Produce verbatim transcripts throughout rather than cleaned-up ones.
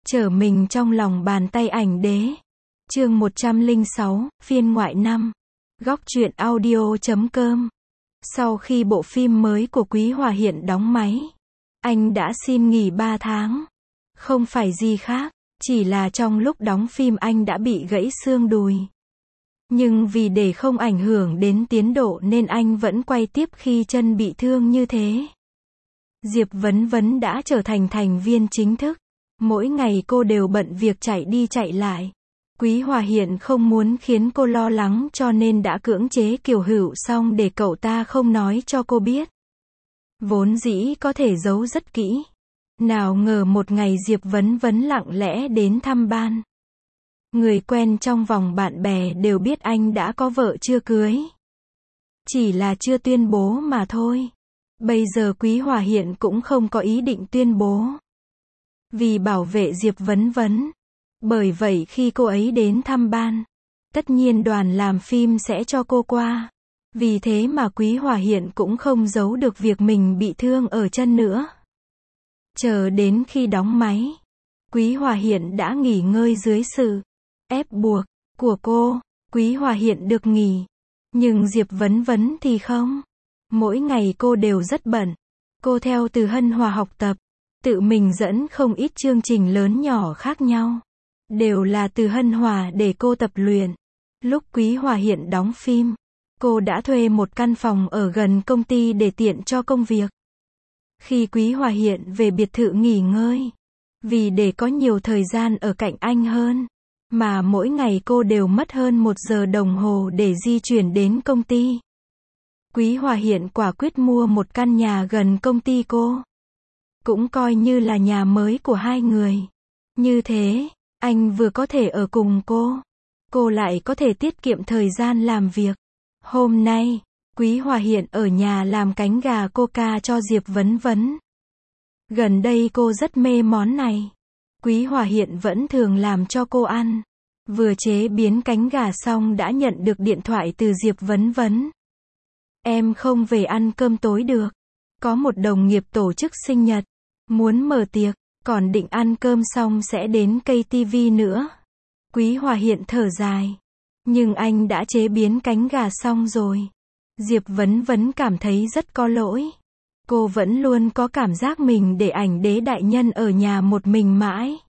Trở mình trong lòng bàn tay ảnh đế. Chương một trăm lẻ sáu, phiên ngoại năm. Góc truyện audio chấm com. Sau khi bộ phim mới của Quý Hòa Hiện đóng máy, anh đã xin nghỉ ba tháng. Không phải gì khác, chỉ là trong lúc đóng phim anh đã bị gãy xương đùi. Nhưng vì để không ảnh hưởng đến tiến độ nên anh vẫn quay tiếp khi chân bị thương như thế. Diệp Vấn Vấn đã trở thành thành viên chính thức. Mỗi ngày cô đều bận việc chạy đi chạy lại. Quý Hòa Hiện không muốn khiến cô lo lắng cho nên đã cưỡng chế Kiều Hữu Song để cậu ta không nói cho cô biết. Vốn dĩ có thể giấu rất kỹ. Nào ngờ một ngày Diệp Vấn Vấn lặng lẽ đến thăm ban. Người quen trong vòng bạn bè đều biết anh đã có vợ chưa cưới. Chỉ là chưa tuyên bố mà thôi. Bây giờ Quý Hòa Hiện cũng không có ý định tuyên bố. Vì bảo vệ Diệp Vấn Vấn. Bởi vậy khi cô ấy đến thăm ban, tất nhiên đoàn làm phim sẽ cho cô qua. Vì thế mà Quý Hòa Hiện cũng không giấu được việc mình bị thương ở chân nữa. Chờ đến khi đóng máy, Quý Hòa Hiện đã nghỉ ngơi dưới sự ép buộc của cô. Quý Hòa Hiện được nghỉ, nhưng Diệp Vấn Vấn thì không. Mỗi ngày cô đều rất bận. Cô theo Từ Hân Hòa học tập, tự mình dẫn không ít chương trình lớn nhỏ khác nhau. Đều là Từ Hân Hòa để cô tập luyện. Lúc Quý Hòa Hiện đóng phim, cô đã thuê một căn phòng ở gần công ty để tiện cho công việc. Khi Quý Hòa Hiện về biệt thự nghỉ ngơi, vì để có nhiều thời gian ở cạnh anh hơn, mà mỗi ngày cô đều mất hơn một giờ đồng hồ để di chuyển đến công ty. Quý Hòa Hiện quả quyết mua một căn nhà gần công ty cô. Cũng coi như là nhà mới của hai người. Như thế, anh vừa có thể ở cùng cô, cô lại có thể tiết kiệm thời gian làm việc. Hôm nay, Quý Hòa Hiện ở nhà làm cánh gà coca cho Diệp Vấn Vấn. Gần đây cô rất mê món này. Quý Hòa Hiện vẫn thường làm cho cô ăn. Vừa chế biến cánh gà xong đã nhận được điện thoại từ Diệp Vấn Vấn. Em không về ăn cơm tối được. Có một đồng nghiệp tổ chức sinh nhật, muốn mở tiệc, còn định ăn cơm xong sẽ đến ca tê vê nữa. Quý Hòa Hiện thở dài. Nhưng anh đã chế biến cánh gà xong rồi. Diệp Vấn Vấn cảm thấy rất có lỗi. Cô vẫn luôn có cảm giác mình để ảnh đế đại nhân ở nhà một mình mãi.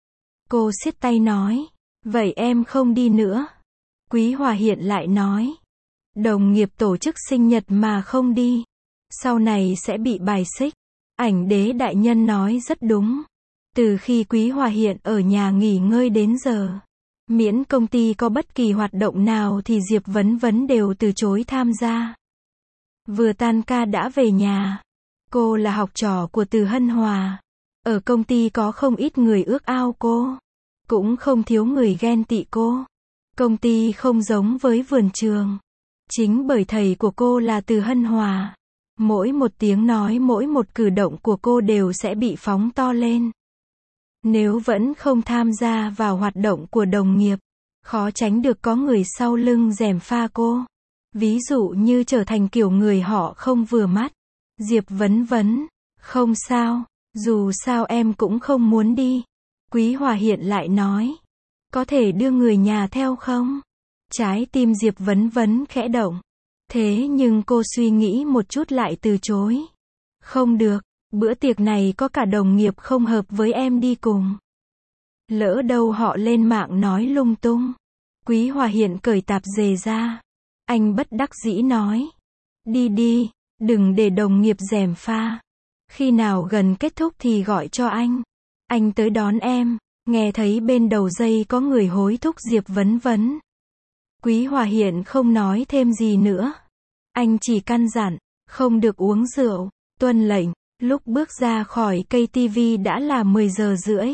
Cô siết tay nói, vậy em không đi nữa. Quý Hòa Hiện lại nói, đồng nghiệp tổ chức sinh nhật mà không đi, sau này sẽ bị bài xích. Ảnh đế đại nhân nói rất đúng. Từ khi Quý Hòa Hiện ở nhà nghỉ ngơi đến giờ, miễn công ty có bất kỳ hoạt động nào thì Diệp Vấn Vấn đều từ chối tham gia. Vừa tan ca đã về nhà. Cô là học trò của Từ Hân Hòa. Ở công ty có không ít người ước ao cô. Cũng không thiếu người ghen tị cô. Công ty không giống với vườn trường. Chính bởi thầy của cô là Từ Hân Hòa. Mỗi một tiếng nói, mỗi một cử động của cô đều sẽ bị phóng to lên. Nếu vẫn không tham gia vào hoạt động của đồng nghiệp, khó tránh được có người sau lưng gièm pha cô. Ví dụ như trở thành kiểu người họ không vừa mắt. Diệp Vấn Vấn, không sao, dù sao em cũng không muốn đi. Quý Hòa Hiện lại nói, có thể đưa người nhà theo không? Trái tim Diệp Vấn Vấn khẽ động. Thế nhưng cô suy nghĩ một chút lại từ chối. Không được, bữa tiệc này có cả đồng nghiệp không hợp với em đi cùng. Lỡ đâu họ lên mạng nói lung tung. Quý Hòa Hiện cởi tạp dề ra. Anh bất đắc dĩ nói, đi đi, đừng để đồng nghiệp gièm pha. Khi nào gần kết thúc thì gọi cho anh. Anh tới đón em. Nghe thấy bên đầu dây có người hối thúc Diệp Vấn Vấn. Quý Hòa Hiện không nói thêm gì nữa. Anh chỉ căn dặn, không được uống rượu, tuân lệnh. Lúc bước ra khỏi ca tê vê đã là mười giờ rưỡi.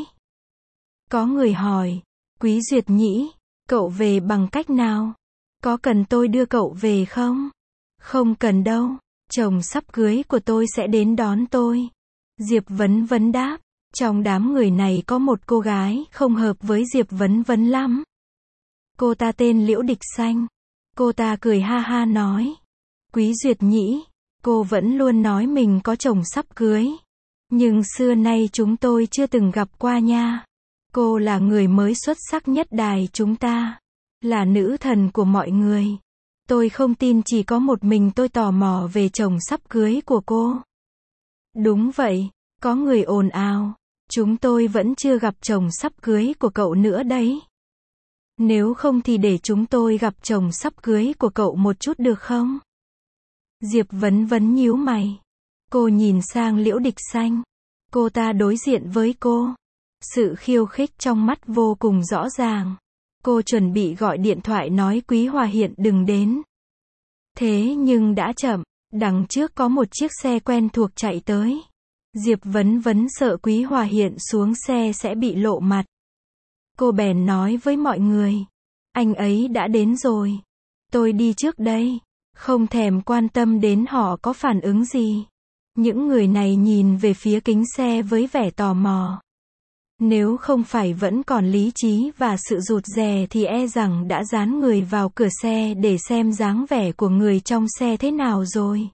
Có người hỏi, Quý Duyệt Nhĩ, cậu về bằng cách nào? Có cần tôi đưa cậu về không? Không cần đâu, chồng sắp cưới của tôi sẽ đến đón tôi. Diệp Vấn Vấn đáp, trong đám người này có một cô gái không hợp với Diệp Vấn Vấn lắm. Cô ta tên Liễu Địch Xanh. Cô ta cười ha ha nói, Quý Duyệt Nhĩ, cô vẫn luôn nói mình có chồng sắp cưới. Nhưng xưa nay chúng tôi chưa từng gặp qua nha. Cô là người mới xuất sắc nhất đài chúng ta. Là nữ thần của mọi người. Tôi không tin chỉ có một mình tôi tò mò về chồng sắp cưới của cô. Đúng vậy, có người ồn ào. Chúng tôi vẫn chưa gặp chồng sắp cưới của cậu nữa đấy. Nếu không thì để chúng tôi gặp chồng sắp cưới của cậu một chút được không? Diệp Vấn Vấn nhíu mày. Cô nhìn sang Liễu Địch Xanh. Cô ta đối diện với cô. Sự khiêu khích trong mắt vô cùng rõ ràng. Cô chuẩn bị gọi điện thoại nói Quý Hòa Hiện đừng đến. Thế nhưng đã chậm, đằng trước có một chiếc xe quen thuộc chạy tới. Diệp Vấn Vấn sợ Quý Hòa Hiện xuống xe sẽ bị lộ mặt. Cô bèn nói với mọi người. Anh ấy đã đến rồi. Tôi đi trước đây. Không thèm quan tâm đến họ có phản ứng gì. Những người này nhìn về phía kính xe với vẻ tò mò. Nếu không phải vẫn còn lý trí và sự rụt rè thì e rằng đã dán người vào cửa xe để xem dáng vẻ của người trong xe thế nào rồi.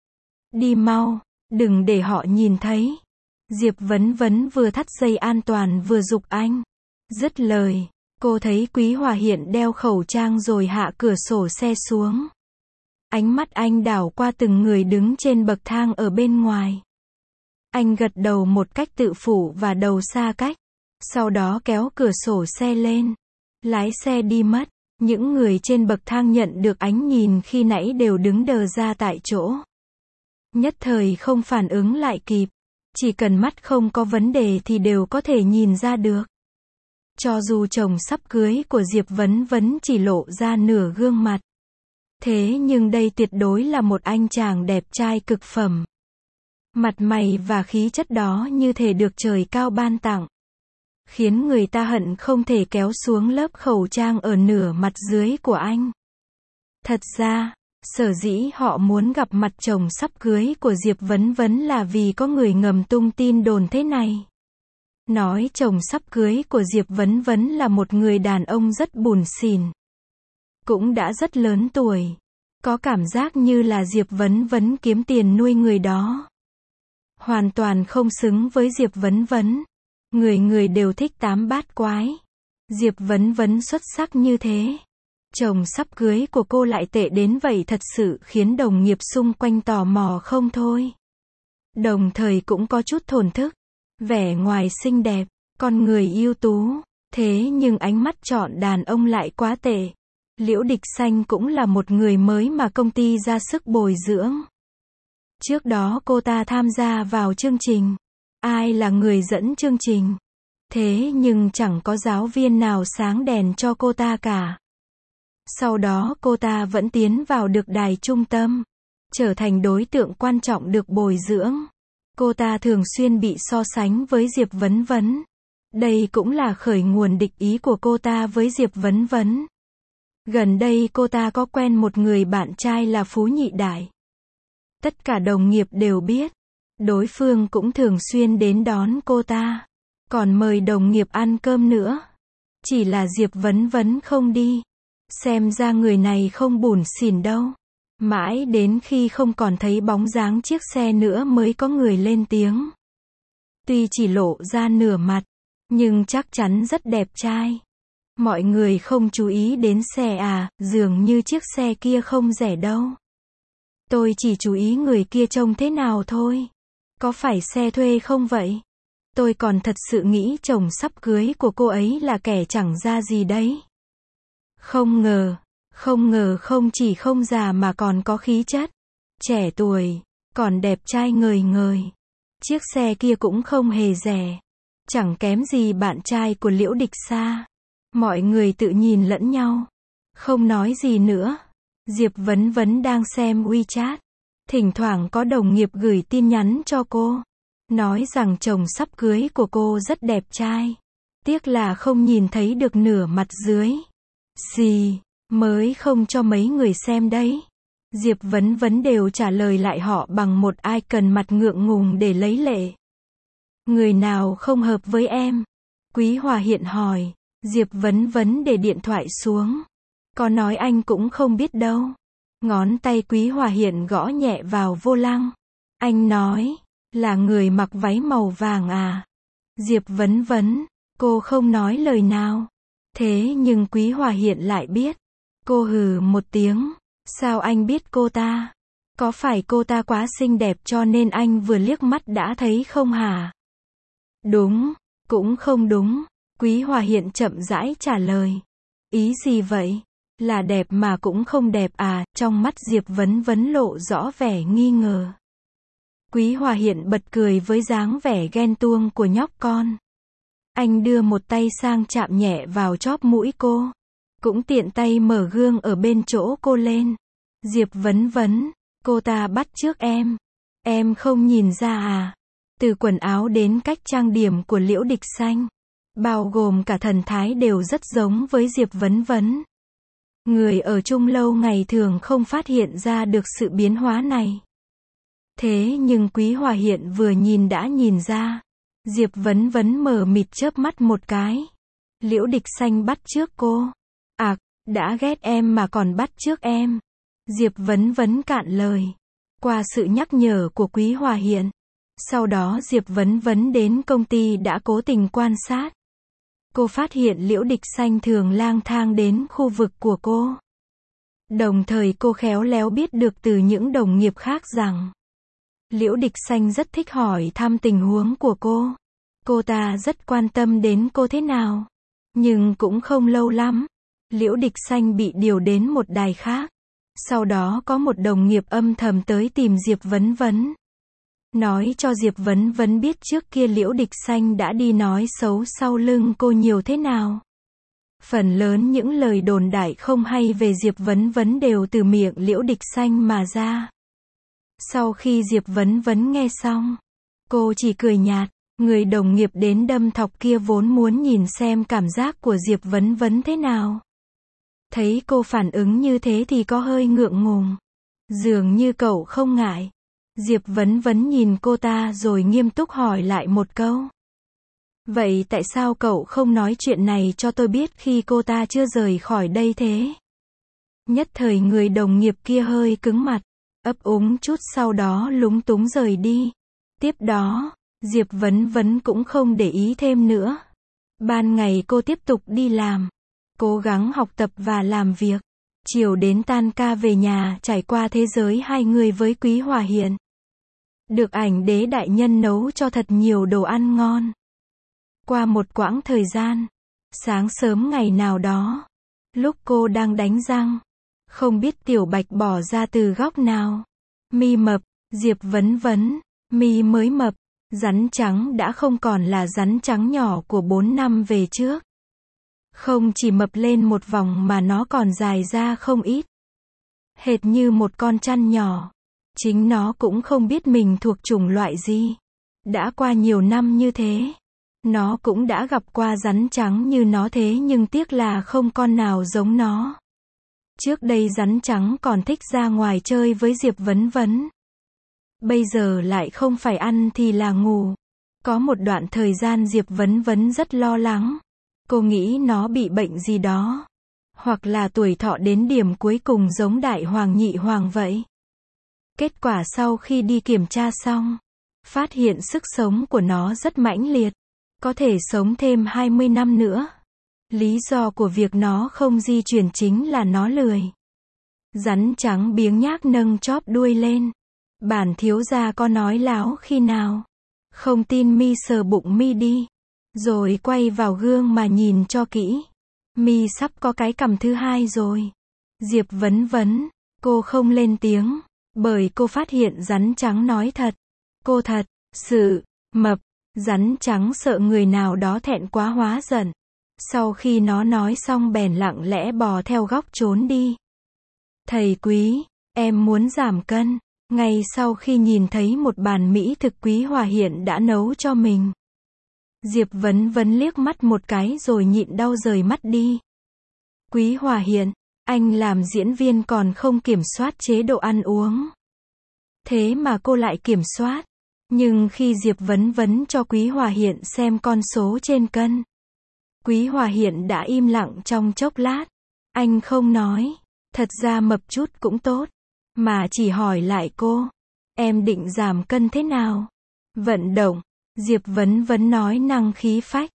Đi mau, đừng để họ nhìn thấy. Diệp Vấn Vấn vừa thắt dây an toàn vừa giục anh. Dứt lời, cô thấy Quý Hòa Hiện đeo khẩu trang rồi hạ cửa sổ xe xuống. Ánh mắt anh đảo qua từng người đứng trên bậc thang ở bên ngoài. Anh gật đầu một cách tự phụ và đầu xa cách. Sau đó kéo cửa sổ xe lên. Lái xe đi mất. Những người trên bậc thang nhận được ánh nhìn khi nãy đều đứng đờ ra tại chỗ. Nhất thời không phản ứng lại kịp. Chỉ cần mắt không có vấn đề thì đều có thể nhìn ra được. Cho dù chồng sắp cưới của Diệp Vấn Vấn chỉ lộ ra nửa gương mặt. Thế nhưng đây tuyệt đối là một anh chàng đẹp trai cực phẩm. Mặt mày và khí chất đó như thể được trời cao ban tặng. Khiến người ta hận không thể kéo xuống lớp khẩu trang ở nửa mặt dưới của anh. Thật ra, sở dĩ họ muốn gặp mặt chồng sắp cưới của Diệp Vấn Vấn là vì có người ngầm tung tin đồn thế này. Nói chồng sắp cưới của Diệp Vấn Vấn là một người đàn ông rất bủn xỉn. Cũng đã rất lớn tuổi. Có cảm giác như là Diệp Vấn Vấn kiếm tiền nuôi người đó. Hoàn toàn không xứng với Diệp Vấn Vấn. Người người đều thích tám bát quái. Diệp Vấn Vấn xuất sắc như thế. Chồng sắp cưới của cô lại tệ đến vậy thật sự khiến đồng nghiệp xung quanh tò mò không thôi. Đồng thời cũng có chút thổn thức. Vẻ ngoài xinh đẹp, con người ưu tú. Thế nhưng ánh mắt chọn đàn ông lại quá tệ. Liễu Địch Xanh cũng là một người mới mà công ty ra sức bồi dưỡng. Trước đó cô ta tham gia vào chương trình. Ai là người dẫn chương trình? Thế nhưng chẳng có giáo viên nào sáng đèn cho cô ta cả. Sau đó cô ta vẫn tiến vào được đài trung tâm. Trở thành đối tượng quan trọng được bồi dưỡng. Cô ta thường xuyên bị so sánh với Diệp Vấn Vấn. Đây cũng là khởi nguồn địch ý của cô ta với Diệp Vấn Vấn. Gần đây cô ta có quen một người bạn trai là Phú Nhị Đại. Tất cả đồng nghiệp đều biết. Đối phương cũng thường xuyên đến đón cô ta. Còn mời đồng nghiệp ăn cơm nữa. Chỉ là Diệp Vấn Vấn không đi. Xem ra người này không bủn xỉn đâu. Mãi đến khi không còn thấy bóng dáng chiếc xe nữa mới có người lên tiếng. Tuy chỉ lộ ra nửa mặt, nhưng chắc chắn rất đẹp trai. Mọi người không chú ý đến xe à, dường như chiếc xe kia không rẻ đâu. Tôi chỉ chú ý người kia trông thế nào thôi. Có phải xe thuê không vậy? Tôi còn thật sự nghĩ chồng sắp cưới của cô ấy là kẻ chẳng ra gì đấy. Không ngờ, không ngờ không chỉ không già mà còn có khí chất. Trẻ tuổi, còn đẹp trai ngời ngời. Chiếc xe kia cũng không hề rẻ. Chẳng kém gì bạn trai của Liễu Địch Sa. Mọi người tự nhìn lẫn nhau. Không nói gì nữa. Diệp Vấn Vấn đang xem WeChat. Thỉnh thoảng có đồng nghiệp gửi tin nhắn cho cô. Nói rằng chồng sắp cưới của cô rất đẹp trai. Tiếc là không nhìn thấy được nửa mặt dưới. Gì, mới không cho mấy người xem đấy. Diệp Vấn Vấn đều trả lời lại họ bằng một icon mặt ngượng ngùng để lấy lệ. Người nào không hợp với em? Quý Hòa Hiện hỏi. Diệp Vấn Vấn để điện thoại xuống. Có nói anh cũng không biết đâu. Ngón tay Quý Hòa Hiện gõ nhẹ vào vô lăng. Anh nói, là người mặc váy màu vàng à? Diệp Vấn Vấn, Cô không nói lời nào. Thế nhưng Quý Hòa Hiện lại biết. Cô hừ một tiếng. Sao anh biết cô ta? Có phải cô ta quá xinh đẹp cho nên anh vừa liếc mắt đã thấy không hả? Đúng, cũng không đúng. Quý Hòa Hiện chậm rãi trả lời. Ý gì vậy? Là đẹp mà cũng không đẹp à? Trong mắt Diệp Vấn Vấn lộ rõ vẻ nghi ngờ. Quý Hòa Hiện bật cười với dáng vẻ ghen tuông của nhóc con. Anh đưa một tay sang chạm nhẹ vào chóp mũi cô. Cũng tiện tay mở gương ở bên chỗ cô lên. Diệp Vấn Vấn, cô ta bắt chước em. Em không nhìn ra à? Từ quần áo đến cách trang điểm của Liễu Địch Xanh, bao gồm cả thần thái đều rất giống với Diệp Vấn Vấn. Người ở chung lâu ngày thường không phát hiện ra được sự biến hóa này. Thế nhưng Quý Hòa Hiện vừa nhìn đã nhìn ra. Diệp Vấn Vấn mờ mịt chớp mắt một cái. Liễu Địch Xanh bắt chước cô. À, đã ghét em mà còn bắt chước em. Diệp Vấn Vấn cạn lời. Qua sự nhắc nhở của Quý Hòa Hiện. Sau đó Diệp Vấn Vấn đến công ty đã cố tình quan sát. Cô phát hiện Liễu Địch Xanh thường lang thang đến khu vực của cô. Đồng thời cô khéo léo biết được từ những đồng nghiệp khác rằng Liễu Địch Xanh rất thích hỏi thăm tình huống của cô. Cô ta rất quan tâm đến cô thế nào. Nhưng cũng không lâu lắm. Liễu Địch Xanh bị điều đến một đài khác. Sau đó có một đồng nghiệp âm thầm tới tìm Diệp Vấn Vấn. Nói cho Diệp Vấn Vấn biết trước kia Liễu Địch Xanh đã đi nói xấu sau lưng cô nhiều thế nào. Phần lớn những lời đồn đại không hay về Diệp Vấn Vấn đều từ miệng Liễu Địch Xanh mà ra. Sau khi Diệp Vấn Vấn nghe xong, cô chỉ cười nhạt. Người đồng nghiệp đến đâm thọc kia vốn muốn nhìn xem cảm giác của Diệp Vấn Vấn thế nào. Thấy cô phản ứng như thế thì có hơi ngượng ngùng. Dường như cậu không ngại. Diệp Vấn Vấn nhìn cô ta rồi nghiêm túc hỏi lại một câu. Vậy tại sao cậu không nói chuyện này cho tôi biết khi cô ta chưa rời khỏi đây thế? Nhất thời người đồng nghiệp kia hơi cứng mặt, ấp úng chút sau đó lúng túng rời đi. Tiếp đó, Diệp Vấn Vấn cũng không để ý thêm nữa. Ban ngày cô tiếp tục đi làm, cố gắng học tập và làm việc. Chiều đến tan ca về nhà trải qua thế giới hai người với Quý Hòa Hiện. Được ảnh đế đại nhân nấu cho thật nhiều đồ ăn ngon. Qua một quãng thời gian, sáng sớm ngày nào đó, lúc cô đang đánh răng, không biết Tiểu Bạch bỏ ra từ góc nào. Mi mập, Diệp Vấn Vấn, mi mới mập, rắn trắng đã không còn là rắn trắng nhỏ của bốn năm về trước. Không chỉ mập lên một vòng mà nó còn dài ra không ít. Hệt như một con chăn nhỏ. Chính nó cũng không biết mình thuộc chủng loại gì. Đã qua nhiều năm như thế. Nó cũng đã gặp qua rắn trắng như nó thế nhưng tiếc là không con nào giống nó. Trước đây rắn trắng còn thích ra ngoài chơi với Diệp Vấn Vấn. Bây giờ lại không phải ăn thì là ngủ. Có một đoạn thời gian Diệp Vấn Vấn rất lo lắng. Cô nghĩ nó bị bệnh gì đó. Hoặc là tuổi thọ đến điểm cuối cùng giống Đại Hoàng Nhị Hoàng vậy. Kết quả sau khi đi kiểm tra xong, phát hiện sức sống của nó rất mãnh liệt. Có thể sống thêm hai mươi năm nữa. Lý do của việc nó không di chuyển chính là nó lười. Rắn trắng biếng nhác nâng chóp đuôi lên. Bản thiếu gia có nói láo khi nào? Không tin mi sờ bụng mi đi. Rồi quay vào gương mà nhìn cho kỹ. Mi sắp có cái cằm thứ hai rồi. Diệp Vấn Vấn, cô không lên tiếng. Bởi cô phát hiện rắn trắng nói thật. Cô thật, sự, mập. Rắn trắng sợ người nào đó thẹn quá hóa giận. Sau khi nó nói xong bèn lặng lẽ bò theo góc trốn đi. Thầy Quý, em muốn giảm cân. Ngay sau khi nhìn thấy một bàn mỹ thực Quý Hòa Hiện đã nấu cho mình. Diệp Vấn Vấn liếc mắt một cái rồi nhịn đau rời mắt đi. Quý Hòa Hiện, anh làm diễn viên còn không kiểm soát chế độ ăn uống. Thế mà cô lại kiểm soát. Nhưng khi Diệp Vấn Vấn cho Quý Hòa Hiện xem con số trên cân, Quý Hòa Hiện đã im lặng trong chốc lát. Anh không nói, thật ra mập chút cũng tốt, mà chỉ hỏi lại cô, em định giảm cân thế nào? Vận động, Diệp Vấn Vấn nói năng khí phách.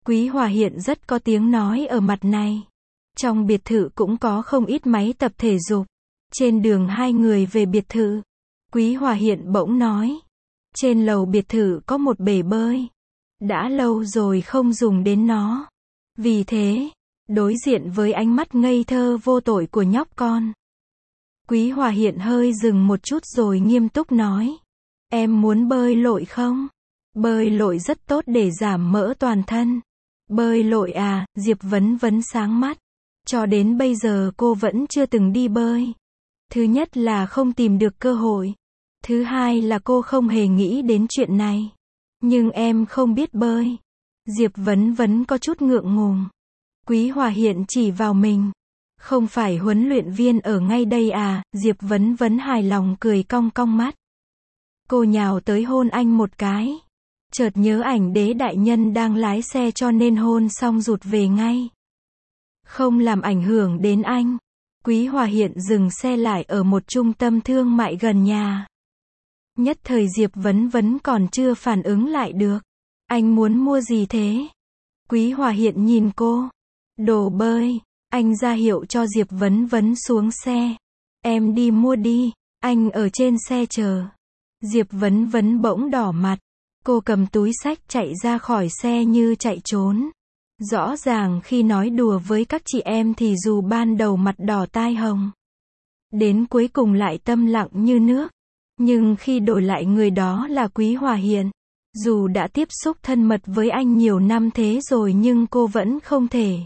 Quý Hòa Hiện rất có tiếng nói ở mặt này. Trong biệt thự cũng có không ít máy tập thể dục. Trên đường hai người về biệt thự, Quý Hòa Hiện bỗng nói. Trên lầu biệt thự có một bể bơi. Đã lâu rồi không dùng đến nó. Vì thế, đối diện với ánh mắt ngây thơ vô tội của nhóc con, Quý Hòa Hiện hơi dừng một chút rồi nghiêm túc nói. Em muốn bơi lội không? Bơi lội rất tốt để giảm mỡ toàn thân. Bơi lội à, Diệp Vấn Vấn sáng mắt. Cho đến bây giờ cô vẫn chưa từng đi bơi. Thứ nhất là không tìm được cơ hội. Thứ hai là cô không hề nghĩ đến chuyện này. Nhưng em không biết bơi. Diệp Vấn Vấn có chút ngượng ngùng. Quý Hòa Hiện chỉ vào mình. Không phải huấn luyện viên ở ngay đây à, Diệp Vấn Vấn hài lòng cười cong cong mắt. Cô nhào tới hôn anh một cái. Chợt nhớ ảnh đế đại nhân đang lái xe cho nên hôn xong rụt về ngay. Không làm ảnh hưởng đến anh. Quý Hòa Hiện dừng xe lại ở một trung tâm thương mại gần nhà. Nhất thời Diệp Vấn Vấn còn chưa phản ứng lại được. Anh muốn mua gì thế? Quý Hòa Hiện nhìn cô. Đồ bơi. Anh ra hiệu cho Diệp Vấn Vấn xuống xe. Em đi mua đi. Anh ở trên xe chờ. Diệp Vấn Vấn bỗng đỏ mặt. Cô cầm túi xách chạy ra khỏi xe như chạy trốn. Rõ ràng khi nói đùa với các chị em thì dù ban đầu mặt đỏ tai hồng, đến cuối cùng lại tâm lặng như nước. Nhưng khi đổi lại người đó là Quý Hòa Hiện, dù đã tiếp xúc thân mật với anh nhiều năm thế rồi nhưng cô vẫn không thể.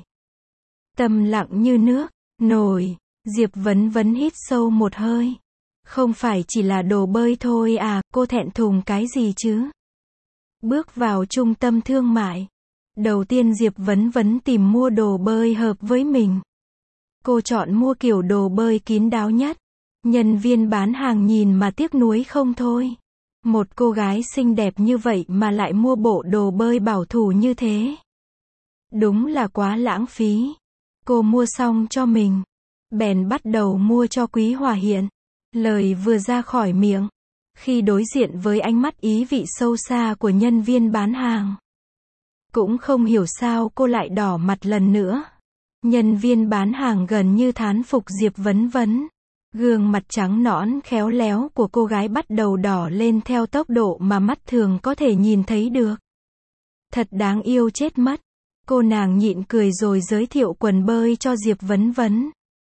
Tâm lặng như nước, nổi. Diệp Vấn Vấn hít sâu một hơi. Không phải chỉ là đồ bơi thôi à, cô thẹn thùng cái gì chứ? Bước vào trung tâm thương mại. Đầu tiên Diệp Vấn Vấn tìm mua đồ bơi hợp với mình. Cô chọn mua kiểu đồ bơi kín đáo nhất. Nhân viên bán hàng nhìn mà tiếc nuối không thôi. Một cô gái xinh đẹp như vậy mà lại mua bộ đồ bơi bảo thủ như thế. Đúng là quá lãng phí. Cô mua xong cho mình. Bèn bắt đầu mua cho Quý Hòa Hiện. Lời vừa ra khỏi miệng, khi đối diện với ánh mắt ý vị sâu xa của nhân viên bán hàng, cũng không hiểu sao cô lại đỏ mặt lần nữa. Nhân viên bán hàng gần như thán phục Diệp Vấn Vấn. Gương mặt trắng nõn khéo léo của cô gái bắt đầu đỏ lên theo tốc độ mà mắt thường có thể nhìn thấy được. Thật đáng yêu chết mất. Cô nàng nhịn cười rồi giới thiệu quần bơi cho Diệp Vấn Vấn.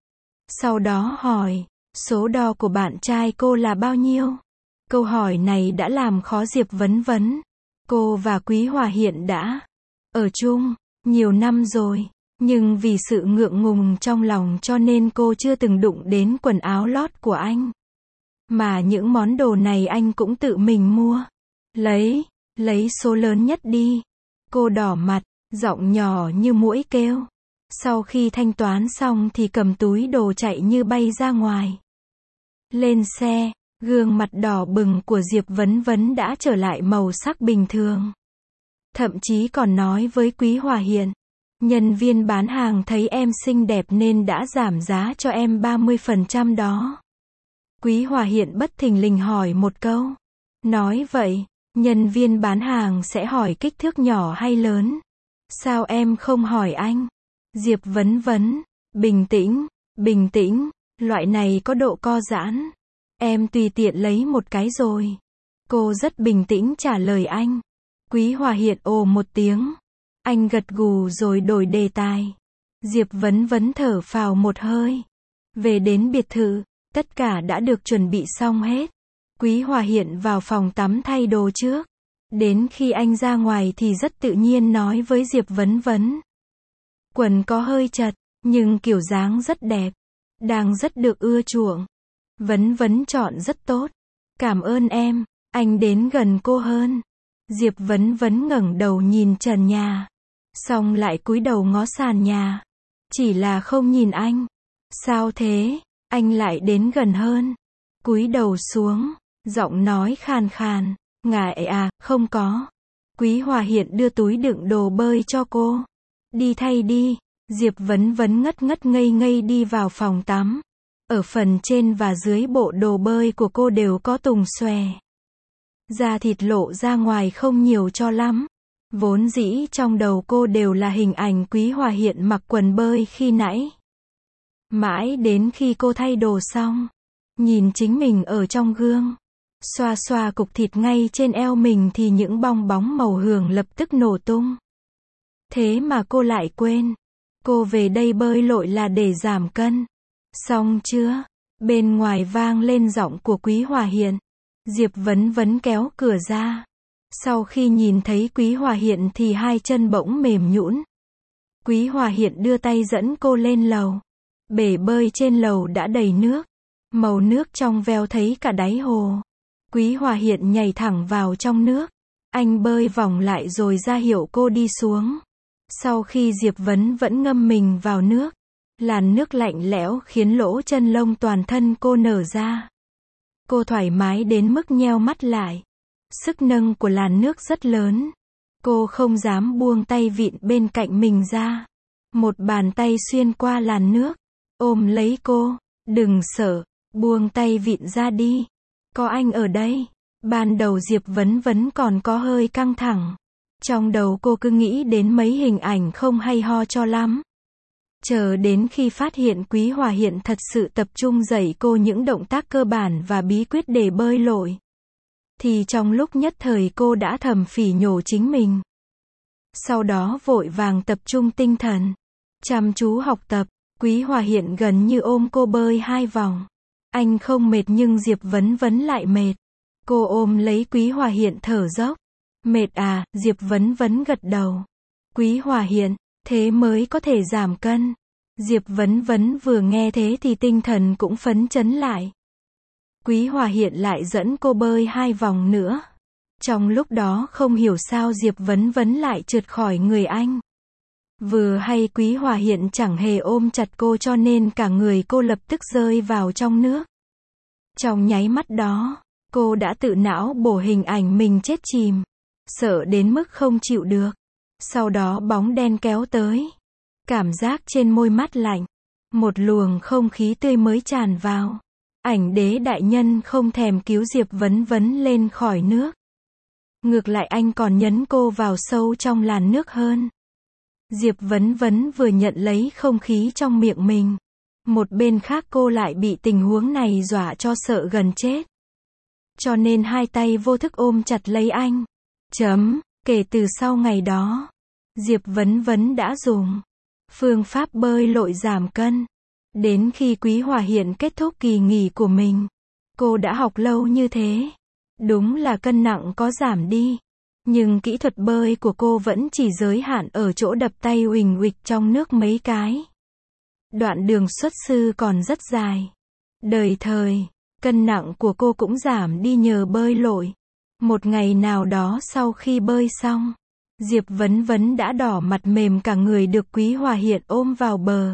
Sau đó hỏi, số đo của bạn trai cô là bao nhiêu? Câu hỏi này đã làm khó Diệp Vấn Vấn. Cô và Quý Hòa Hiện đã ở chung nhiều năm rồi, nhưng vì sự ngượng ngùng trong lòng cho nên cô chưa từng đụng đến quần áo lót của anh. Mà những món đồ này anh cũng tự mình mua. Lấy, lấy số lớn nhất đi. Cô đỏ mặt, giọng nhỏ như muỗi kêu. Sau khi thanh toán xong thì cầm túi đồ chạy như bay ra ngoài. Lên xe, gương mặt đỏ bừng của Diệp Vấn Vấn đã trở lại màu sắc bình thường. Thậm chí còn nói với Quý Hòa Hiện, nhân viên bán hàng thấy em xinh đẹp nên đã giảm giá cho em ba mươi phần trăm đó. Quý Hòa Hiện bất thình lình hỏi một câu. Nói vậy, nhân viên bán hàng sẽ hỏi kích thước nhỏ hay lớn? Sao em không hỏi anh? Diệp Vấn Vấn, bình tĩnh, bình tĩnh, loại này có độ co giãn. Em tùy tiện lấy một cái rồi. Cô rất bình tĩnh trả lời anh. Quý Hòa Hiện ồ một tiếng. Anh gật gù rồi đổi đề tài. Diệp Vấn Vấn thở phào một hơi. Về đến biệt thự, tất cả đã được chuẩn bị xong hết. Quý Hòa Hiện vào phòng tắm thay đồ trước. Đến khi anh ra ngoài thì rất tự nhiên nói với Diệp Vấn Vấn. Quần có hơi chật, nhưng kiểu dáng rất đẹp. Đang rất được ưa chuộng. Vấn Vấn chọn rất tốt. Cảm ơn em. Anh đến gần cô hơn. Diệp Vấn Vấn ngẩng đầu nhìn trần nhà. Xong lại cúi đầu ngó sàn nhà. Chỉ là không nhìn anh. Sao thế? Anh lại đến gần hơn. Cúi đầu xuống. Giọng nói khàn khàn. Ngại à, không có. Quý Hòa Hiện đưa túi đựng đồ bơi cho cô. Đi thay đi. Diệp Vấn Vấn ngất ngất ngây ngây đi vào phòng tắm. Ở phần trên và dưới bộ đồ bơi của cô đều có tùng xòe. Da thịt lộ ra ngoài không nhiều cho lắm. Vốn dĩ trong đầu cô đều là hình ảnh Quý Hòa Hiện mặc quần bơi khi nãy. Mãi đến khi cô thay đồ xong, nhìn chính mình ở trong gương, xoa xoa cục thịt ngay trên eo mình thì những bong bóng màu hường lập tức nổ tung. Thế mà cô lại quên, cô về đây bơi lội là để giảm cân. Xong chưa? Bên ngoài vang lên giọng của Quý Hòa Hiện. Diệp Vấn Vấn kéo cửa ra. Sau khi nhìn thấy Quý Hòa Hiện thì hai chân bỗng mềm nhũn. Quý Hòa Hiện đưa tay dẫn cô lên lầu. Bể bơi trên lầu đã đầy nước. Màu nước trong veo thấy cả đáy hồ. Quý Hòa Hiện nhảy thẳng vào trong nước. Anh bơi vòng lại rồi ra hiệu cô đi xuống. Sau khi Diệp Vấn Vẫn ngâm mình vào nước, làn nước lạnh lẽo khiến lỗ chân lông toàn thân cô nở ra. Cô thoải mái đến mức nheo mắt lại. Sức nâng của làn nước rất lớn. Cô không dám buông tay vịn bên cạnh mình ra. Một bàn tay xuyên qua làn nước, ôm lấy cô. Đừng sợ, buông tay vịn ra đi. Có anh ở đây. Ban đầu Diệp Vấn Vấn còn có hơi căng thẳng. Trong đầu cô cứ nghĩ đến mấy hình ảnh không hay ho cho lắm. Chờ đến khi phát hiện Quý Hòa Hiện thật sự tập trung dạy cô những động tác cơ bản và bí quyết để bơi lội, thì trong lúc nhất thời cô đã thầm phỉ nhổ chính mình. Sau đó vội vàng tập trung tinh thần, chăm chú học tập. Quý Hòa Hiện gần như ôm cô bơi hai vòng. Anh không mệt nhưng Diệp Vấn Vấn lại mệt. Cô ôm lấy Quý Hòa Hiện thở dốc. Mệt à? Diệp Vấn Vấn gật đầu. Quý Hòa Hiện, thế mới có thể giảm cân. Diệp Vấn Vấn vừa nghe thế thì tinh thần cũng phấn chấn lại. Quý Hòa Hiện lại dẫn cô bơi hai vòng nữa. Trong lúc đó không hiểu sao Diệp Vấn Vấn lại trượt khỏi người anh. Vừa hay Quý Hòa Hiện chẳng hề ôm chặt cô cho nên cả người cô lập tức rơi vào trong nước. Trong nháy mắt đó, cô đã tự não bổ hình ảnh mình chết chìm. Sợ đến mức không chịu được. Sau đó bóng đen kéo tới. Cảm giác trên môi mát lạnh. Một luồng không khí tươi mới tràn vào. Ảnh đế đại nhân không thèm cứu Diệp Vấn Vấn lên khỏi nước. Ngược lại anh còn nhấn cô vào sâu trong làn nước hơn. Diệp Vấn Vấn vừa nhận lấy không khí trong miệng mình. Một bên khác cô lại bị tình huống này dọa cho sợ gần chết. Cho nên hai tay vô thức ôm chặt lấy anh. Chấm, kể từ sau ngày đó, Diệp Vấn Vấn đã dùng phương pháp bơi lội giảm cân. Đến khi Quý Hòa Hiện kết thúc kỳ nghỉ của mình, cô đã học lâu như thế. Đúng là cân nặng có giảm đi. Nhưng kỹ thuật bơi của cô vẫn chỉ giới hạn ở chỗ đập tay uỳnh uịch trong nước mấy cái. Đoạn đường xuất sư còn rất dài. Đời thời, cân nặng của cô cũng giảm đi nhờ bơi lội. Một ngày nào đó sau khi bơi xong, Diệp Vấn Vấn đã đỏ mặt mềm cả người được Quý Hòa Hiện ôm vào bờ.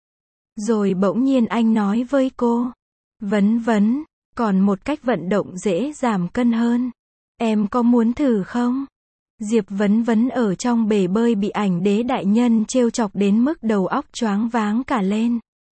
Rồi bỗng nhiên anh nói với cô, Vấn Vấn, còn một cách vận động dễ giảm cân hơn. Em có muốn thử không? Diệp Vấn Vấn ở trong bể bơi bị ảnh đế đại nhân trêu chọc đến mức đầu óc choáng váng cả lên.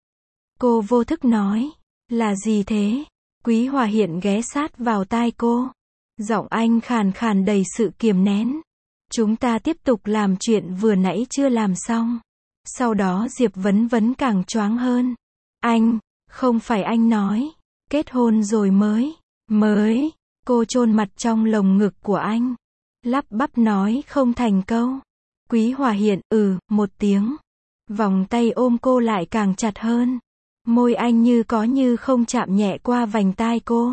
Cô vô thức nói, là gì thế? Quý Hòa Hiện ghé sát vào tai cô. Giọng anh khàn khàn đầy sự kiềm nén. Chúng ta tiếp tục làm chuyện vừa nãy chưa làm xong. Sau đó Diệp Vấn Vấn càng choáng hơn. Anh, không phải anh nói, kết hôn rồi mới, mới, cô chôn mặt trong lồng ngực của anh. Lắp bắp nói không thành câu. Quý Hòa Hiện, ừ, một tiếng. Vòng tay ôm cô lại càng chặt hơn. Môi anh như có như không chạm nhẹ qua vành tai cô.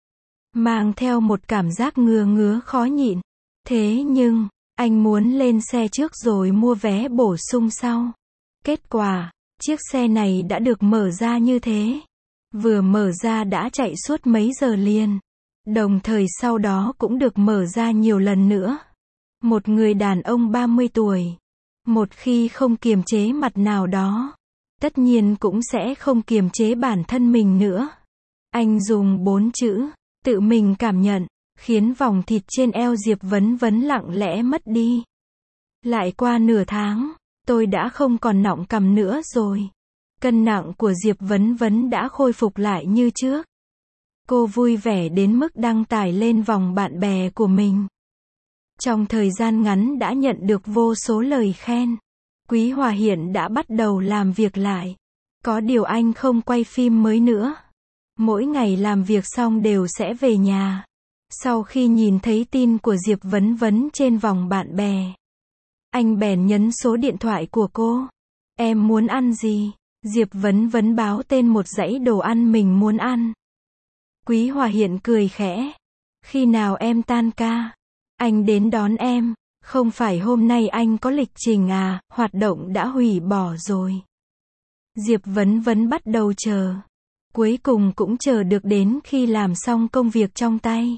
Mang theo một cảm giác ngứa ngứa khó nhịn. Thế nhưng, anh muốn lên xe trước rồi mua vé bổ sung sau. Kết quả, chiếc xe này đã được mở ra như thế. Vừa mở ra đã chạy suốt mấy giờ liền. Đồng thời sau đó cũng được mở ra nhiều lần nữa. Một người đàn ông ba mươi tuổi. Một khi không kiềm chế mặt nào đó, tất nhiên cũng sẽ không kiềm chế bản thân mình nữa. Anh dùng bốn chữ, tự mình cảm nhận, khiến vòng thịt trên eo Diệp Vấn Vấn lặng lẽ mất đi. Lại qua nửa tháng, tôi đã không còn nọng cằm nữa rồi. Cân nặng của Diệp Vấn Vấn đã khôi phục lại như trước. Cô vui vẻ đến mức đăng tải lên vòng bạn bè của mình. Trong thời gian ngắn đã nhận được vô số lời khen. Quý Hòa hiện đã bắt đầu làm việc lại. Có điều anh không quay phim mới nữa. Mỗi ngày làm việc xong đều sẽ về nhà. Sau khi nhìn thấy tin của Diệp Vấn Vấn trên vòng bạn bè, anh bèn nhấn số điện thoại của cô. Em muốn ăn gì? Diệp Vấn Vấn báo tên một dãy đồ ăn mình muốn ăn. Quý Hòa hiện cười khẽ. Khi nào em tan ca, anh đến đón em. Không phải hôm nay anh có lịch trình à, hoạt động đã hủy bỏ rồi. Diệp Vấn Vấn bắt đầu chờ. Cuối cùng cũng chờ được đến khi làm xong công việc trong tay.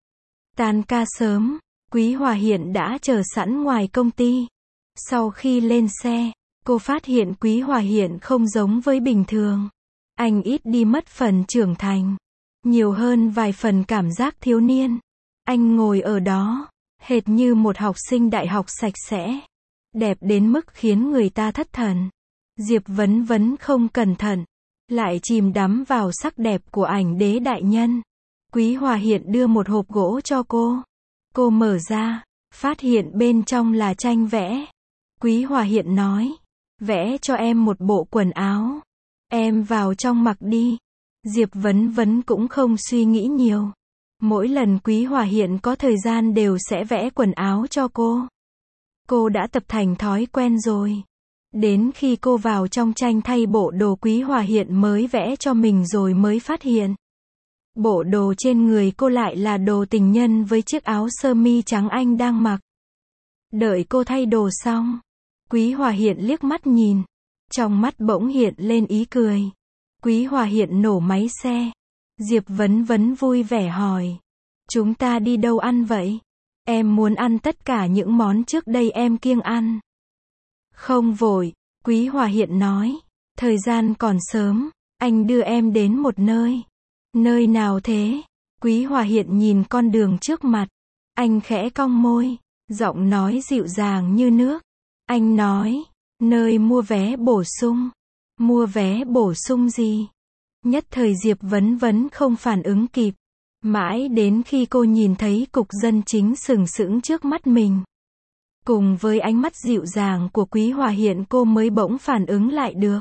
Tan ca sớm, Quý Hòa hiện đã chờ sẵn ngoài công ty. Sau khi lên xe, cô phát hiện Quý Hòa hiện không giống với bình thường. Anh ít đi mất phần trưởng thành, nhiều hơn vài phần cảm giác thiếu niên. Anh ngồi ở đó, hệt như một học sinh đại học sạch sẽ, đẹp đến mức khiến người ta thất thần. Diệp Vấn Vấn không cẩn thận, lại chìm đắm vào sắc đẹp của ảnh đế đại nhân. Quý Hòa hiện đưa một hộp gỗ cho cô. Cô mở ra, phát hiện bên trong là tranh vẽ. Quý Hòa hiện nói, vẽ cho em một bộ quần áo. Em vào trong mặc đi. Diệp Vấn Vấn cũng không suy nghĩ nhiều. Mỗi lần Quý Hòa hiện có thời gian đều sẽ vẽ quần áo cho cô. Cô đã tập thành thói quen rồi. Đến khi cô vào trong tranh thay bộ đồ Quý Hòa hiện mới vẽ cho mình rồi mới phát hiện. Bộ đồ trên người cô lại là đồ tình nhân với chiếc áo sơ mi trắng anh đang mặc. Đợi cô thay đồ xong, Quý Hòa hiện liếc mắt nhìn. Trong mắt bỗng hiện lên ý cười. Quý Hòa hiện nổ máy xe. Diệp Vấn Vấn vui vẻ hỏi. Chúng ta đi đâu ăn vậy? Em muốn ăn tất cả những món trước đây em kiêng ăn. Không vội, Quý Hòa hiện nói. Thời gian còn sớm, anh đưa em đến một nơi. Nơi nào thế? Quý Hòa hiện nhìn con đường trước mặt. Anh khẽ cong môi, giọng nói dịu dàng như nước. Anh nói, nơi mua vé bổ sung. Mua vé bổ sung gì? Nhất thời Diệp Vấn Vấn không phản ứng kịp. Mãi đến khi cô nhìn thấy cục dân chính sừng sững trước mắt mình, cùng với ánh mắt dịu dàng của Quý Hòa hiện, cô mới bỗng phản ứng lại được.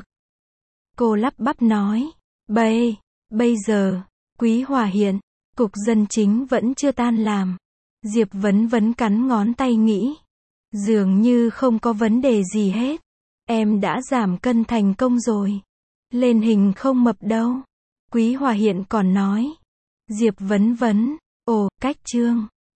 Cô lắp bắp nói, bây, bây giờ, Quý Hòa hiện, cục dân chính vẫn chưa tan làm. Diệp Vấn Vấn cắn ngón tay nghĩ, dường như không có vấn đề gì hết. Em đã giảm cân thành công rồi. Lên hình không mập đâu. Quý Hòa hiện còn nói. Diệp Vấn Vấn, ồ, cách chương.